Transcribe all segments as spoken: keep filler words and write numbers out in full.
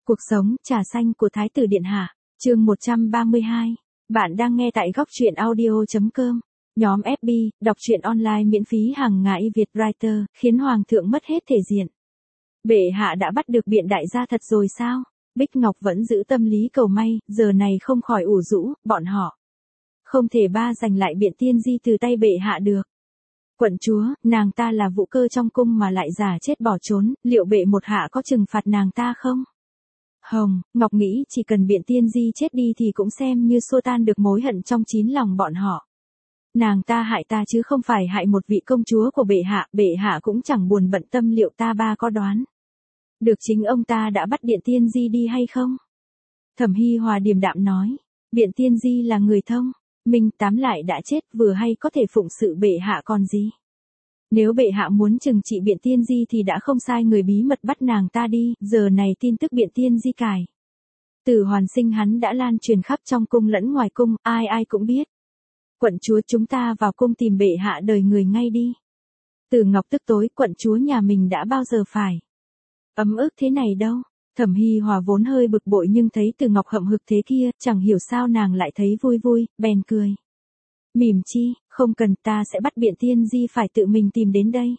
Cuộc sống, trà xanh của Thái tử Điện Hạ, chương một trăm ba mươi hai. Bạn đang nghe tại góc truyện audio.com. Nhóm ép bê, đọc truyện online miễn phí hàng ngày Việt Writer, khiến Hoàng thượng mất hết thể diện. Bệ hạ đã bắt được Biện đại gia thật rồi sao? Bích Ngọc vẫn giữ tâm lý cầu may, giờ này không khỏi ủ rũ, bọn họ không thể ba giành lại Biện Tiên Di từ tay bệ hạ được. Quận chúa, nàng ta là vũ cơ trong cung mà lại giả chết bỏ trốn, liệu bệ một hạ có trừng phạt nàng ta không? Hồng, Ngọc nghĩ chỉ cần Biện Tiên Di chết đi thì cũng xem như xua tan được mối hận trong chín lòng bọn họ. Nàng ta hại ta chứ không phải hại một vị công chúa của bệ hạ, bệ hạ cũng chẳng buồn bận tâm liệu ta ba có đoán được chính ông ta đã bắt Biện Tiên Di đi hay không. Thẩm Hi Hòa điềm đạm nói, Biện Tiên Di là người thông minh, tám lại đã chết, vừa hay có thể phụng sự bệ hạ còn gì. Nếu bệ hạ muốn trừng trị Biện Tiên Di thì đã không sai người bí mật bắt nàng ta đi, giờ này tin tức Biện Tiên Di cải tử hoàn sinh hắn đã lan truyền khắp trong cung lẫn ngoài cung, ai ai cũng biết. Quận chúa, chúng ta vào cung tìm bệ hạ đời người ngay đi. Từ Ngọc tức tối, quận chúa nhà mình đã bao giờ phải ấm ức thế này đâu. Thẩm Hi Hòa vốn hơi bực bội nhưng thấy Từ Ngọc hậm hực thế kia, chẳng hiểu sao nàng lại thấy vui vui, bèn cười. Mỉm chi, không cần, ta sẽ bắt Biện Tiên Di phải tự mình tìm đến đây.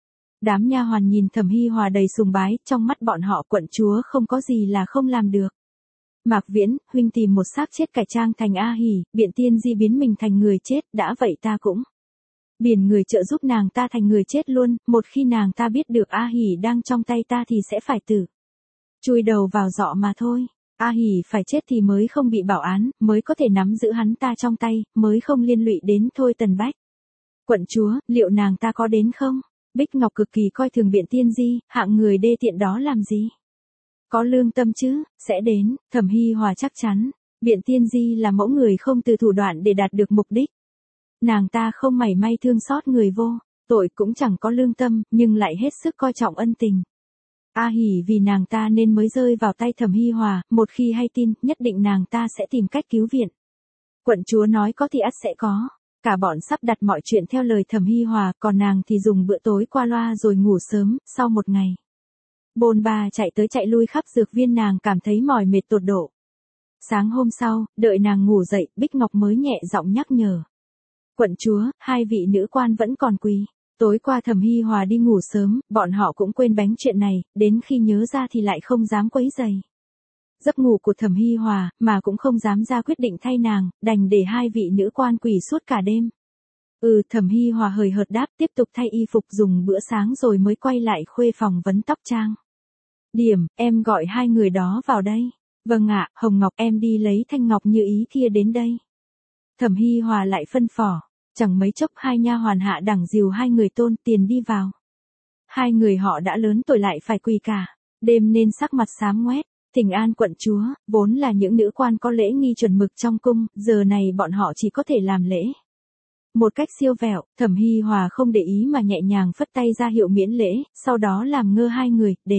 Đám nha hoàn nhìn Thẩm Hi Hòa đầy sùng bái, trong mắt bọn họ quận chúa không có gì là không làm được. Mạc Viễn, huynh tìm một xác chết cải trang thành A Hỉ, Biện Tiên Di biến mình thành người chết, đã vậy ta cũng biển người trợ giúp nàng ta thành người chết luôn, một khi nàng ta biết được A Hỉ đang trong tay ta thì sẽ phải tử chui đầu vào giọ mà thôi. A Hỉ phải chết thì mới không bị bảo án, mới có thể nắm giữ hắn ta trong tay, mới không liên lụy đến Thôi Tần Bách. Quận chúa, liệu nàng ta có đến không? Bích Ngọc cực kỳ coi thường Biện Tiên Di, hạng người đê tiện đó làm gì? Có lương tâm chứ, sẽ đến. Thẩm Hi Hòa chắc chắn, Biện Tiên Di là mẫu người không từ thủ đoạn để đạt được mục đích. Nàng ta không mảy may thương xót người vô tội, cũng chẳng có lương tâm, nhưng lại hết sức coi trọng ân tình. A Hỉ vì nàng ta nên mới rơi vào tay Thẩm Hi Hòa, một khi hay tin, nhất định nàng ta sẽ tìm cách cứu viện. Quận chúa nói có thì ắt sẽ có. Cả bọn sắp đặt mọi chuyện theo lời Thẩm Hi Hòa, còn nàng thì dùng bữa tối qua loa rồi ngủ sớm. Sau một ngày bôn ba chạy tới chạy lui khắp dược viên, nàng cảm thấy mỏi mệt tột độ. Sáng hôm sau, đợi nàng ngủ dậy, Bích Ngọc mới nhẹ giọng nhắc nhở. Quận chúa, hai vị nữ quan vẫn còn quỳ. Tối qua Thẩm Hi Hòa đi ngủ sớm, bọn họ cũng quên bánh chuyện này, đến khi nhớ ra thì lại không dám quấy rầy giấc ngủ của Thẩm Hi Hòa, mà cũng không dám ra quyết định thay nàng, đành để hai vị nữ quan quỳ suốt cả đêm. Ừ, Thẩm Hi Hòa hời hợt đáp, tiếp tục thay y phục dùng bữa sáng rồi mới quay lại khuê phòng vấn tóc trang điểm. Em gọi hai người đó vào đây. Vâng ạ. Hồng Ngọc, em đi lấy Thanh Ngọc Như Ý kia đến đây. Thẩm Hi Hòa lại phân phỏ. Chẳng mấy chốc hai nha hoàn hạ đẳng dìu hai người Tôn Tiền đi vào. Hai người họ đã lớn tuổi lại phải quỳ cả đêm nên sắc mặt xám ngoét. Thỉnh an quận chúa, vốn là những nữ quan có lễ nghi chuẩn mực trong cung, giờ này bọn họ chỉ có thể làm lễ một cách siêu vẹo. Thẩm Hi Hòa không để ý mà nhẹ nhàng phất tay ra hiệu miễn lễ, sau đó làm ngơ hai người, để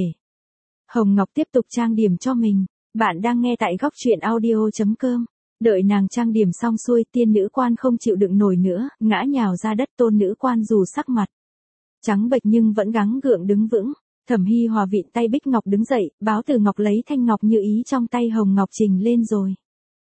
Hồng Ngọc tiếp tục trang điểm cho mình. Bạn đang nghe tại góc truyện audio.com. Đợi nàng trang điểm xong xuôi, tiên nữ quan không chịu đựng nổi nữa, ngã nhào ra đất. Tôn nữ quan dù sắc mặt trắng bệch nhưng vẫn gắng gượng đứng vững. Thẩm Hi Hòa vịn tay Bích Ngọc đứng dậy, báo Từ Ngọc lấy Thanh Ngọc Như Ý trong tay Hồng Ngọc trình lên rồi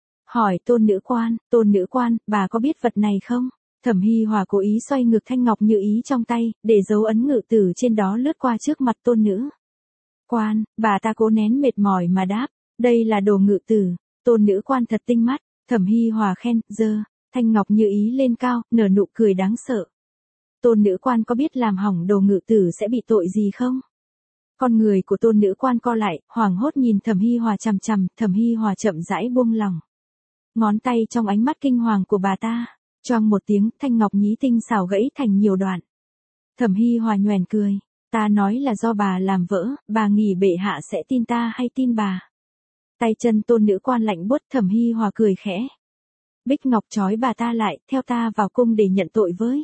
hỏi tôn nữ quan, tôn nữ quan, bà có biết vật này không? Thẩm Hi Hòa cố ý xoay ngược Thanh Ngọc Như Ý trong tay, để dấu ấn ngự tử trên đó lướt qua trước mặt tôn nữ quan. Bà ta cố nén mệt mỏi mà đáp, đây là đồ ngự tử. Tôn nữ quan thật tinh mắt. Thẩm Hi Hòa khen, giơ Thanh Ngọc Như Ý lên cao, nở nụ cười đáng sợ. Tôn nữ quan có biết làm hỏng đồ ngự tử sẽ bị tội gì không? Con người của tôn nữ quan co lại, hoảng hốt nhìn Thẩm Hi Hòa chằm chằm. Thẩm Hi Hòa chậm rãi buông lỏng ngón tay trong ánh mắt kinh hoàng của bà ta. Choang một tiếng, thanh ngọc nhí tinh xảo gãy thành nhiều đoạn. Thẩm Hi Hòa nhoẻn cười, ta nói là do bà làm vỡ, bà nghĩ bệ hạ sẽ tin ta hay tin bà? Tay chân tôn nữ quan lạnh buốt. Thẩm Hi Hòa cười khẽ. Bích Ngọc trói bà ta lại, theo ta vào cung để nhận tội với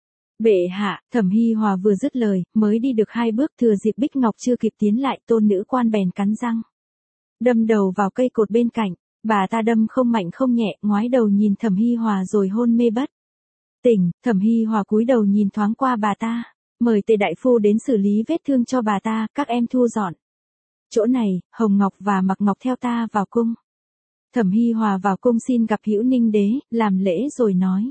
bệ hạ. Thẩm Hi Hòa vừa dứt lời, mới đi được hai bước, thừa dịp Bích Ngọc chưa kịp tiến lại, tôn nữ quan bèn cắn răng đâm đầu vào cây cột bên cạnh. Bà ta đâm không mạnh không nhẹ, ngoái đầu nhìn Thẩm Hi Hòa rồi hôn mê bất tỉnh. Thẩm Hi Hòa cúi đầu nhìn thoáng qua bà ta, mời Tề đại phu đến xử lý vết thương cho bà ta, các em thu dọn chỗ này, Hồng Ngọc và Mạc Ngọc theo ta vào cung. Thẩm Hi Hòa vào cung xin gặp Hữu Ninh đế, làm lễ rồi nói.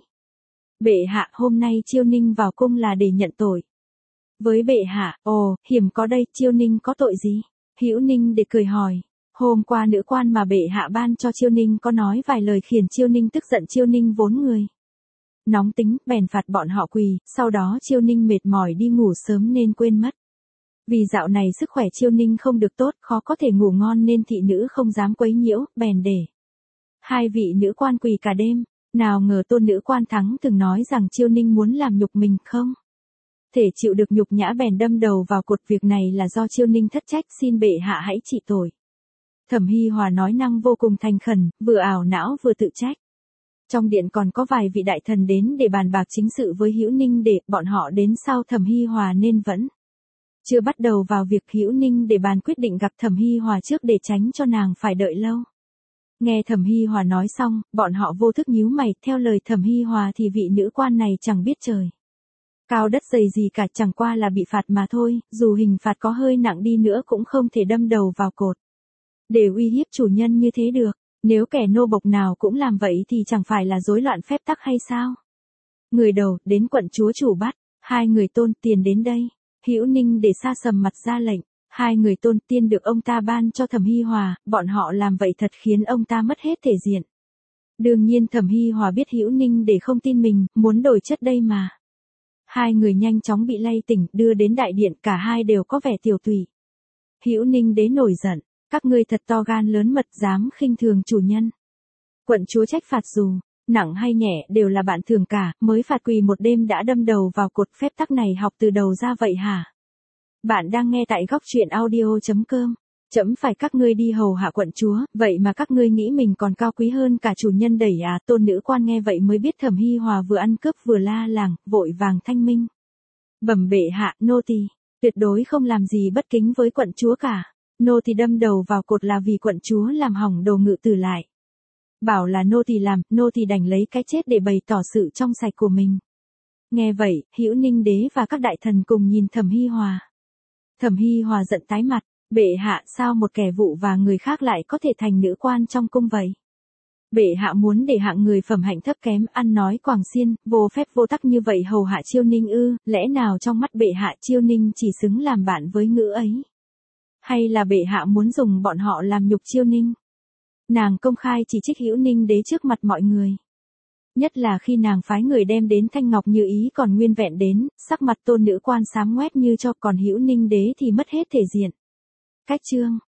Bệ hạ, hôm nay Chiêu Ninh vào cung là để nhận tội. Với bệ hạ, ồ, hiểm có đây, Chiêu Ninh có tội gì? Hữu Ninh để cười hỏi. Hôm qua nữ quan mà bệ hạ ban cho Chiêu Ninh có nói vài lời khiến Chiêu Ninh tức giận. Chiêu Ninh vốn người nóng tính, bèn phạt bọn họ quỳ, sau đó Chiêu Ninh mệt mỏi đi ngủ sớm nên quên mất. Vì dạo này sức khỏe Chiêu Ninh không được tốt, khó có thể ngủ ngon nên thị nữ không dám quấy nhiễu, bèn để hai vị nữ quan quỳ cả đêm. Nào ngờ tôn nữ quan thắng từng nói rằng Chiêu Ninh muốn làm nhục mình không thể chịu được nhục nhã, bèn đâm đầu vào cột. Việc này là do Chiêu Ninh thất trách, xin bệ hạ hãy trị tội. Thẩm Hi Hòa nói năng vô cùng thành khẩn, vừa ảo não vừa tự trách. Trong điện còn có vài vị đại thần đến để bàn bạc chính sự với Hữu Ninh để bọn họ đến sau Thẩm Hi Hòa nên vẫn chưa bắt đầu vào việc. Hữu Ninh để bàn quyết định gặp Thẩm Hi Hòa trước để tránh cho nàng phải đợi lâu. Nghe Thẩm Hi Hòa nói xong, bọn họ vô thức nhíu mày. Theo lời Thẩm Hi Hòa thì vị nữ quan này chẳng biết trời cao đất dày gì cả, chẳng qua là bị phạt mà thôi, dù hình phạt có hơi nặng đi nữa cũng không thể đâm đầu vào cột để uy hiếp chủ nhân như thế được. Nếu kẻ nô bộc nào cũng làm vậy thì chẳng phải là rối loạn phép tắc hay sao? Người đầu, đến quận chúa chủ bắt, hai người tôn tiền đến đây. Hữu Ninh để sa sầm mặt ra lệnh, hai người tôn tiên được ông ta ban cho Thẩm Hi Hòa, bọn họ làm vậy thật khiến ông ta mất hết thể diện. Đương nhiên Thẩm Hi Hòa biết Hữu Ninh để không tin mình, muốn đổi chất đây mà. Hai người nhanh chóng bị lay tỉnh, đưa đến đại điện, cả hai đều có vẻ tiểu tụy. Hữu Ninh đế nổi giận, các ngươi thật to gan lớn mật, dám khinh thường chủ nhân. Quận chúa trách phạt dù nặng hay nhẹ đều là bạn thường cả, mới phạt quỳ một đêm đã đâm đầu vào cột. Phép tắc này học từ đầu ra vậy hả? Bạn đang nghe tại góc truyện audio chấm com. Chấm phải các ngươi đi hầu hạ quận chúa, vậy mà các ngươi nghĩ mình còn cao quý hơn cả chủ nhân đẩy à? Tôn nữ quan nghe vậy mới biết Thẩm Hi Hòa vừa ăn cướp vừa la làng, vội vàng thanh minh. Bẩm bệ hạ, nô tỳ tuyệt đối không làm gì bất kính với quận chúa cả. Nô tỳ đâm đầu vào cột là vì quận chúa làm hỏng đồ ngự tử lại. Bảo là nô tỳ làm, nô tỳ đành lấy cái chết để bày tỏ sự trong sạch của mình. Nghe vậy, Hữu Ninh đế và các đại thần cùng nhìn Thẩm Hi Hòa. Thẩm Hi Hòa giận tái mặt, bệ hạ, sao một kẻ vụ và người khác lại có thể thành nữ quan trong cung vậy? Bệ hạ muốn để hạng người phẩm hạnh thấp kém, ăn nói quàng xiên, vô phép vô tắc như vậy hầu hạ Chiêu Ninh ư? Lẽ nào trong mắt bệ hạ Chiêu Ninh chỉ xứng làm bạn với ngữ ấy? Hay là bệ hạ muốn dùng bọn họ làm nhục Chiêu Ninh? Nàng công khai chỉ trích Hữu Ninh đế trước mặt mọi người. Nhất là khi nàng phái người đem đến thanh ngọc như ý còn nguyên vẹn đến, sắc mặt tôn nữ quan xám ngoét như cho, còn Hữu Ninh đế thì mất hết thể diện. Cách chương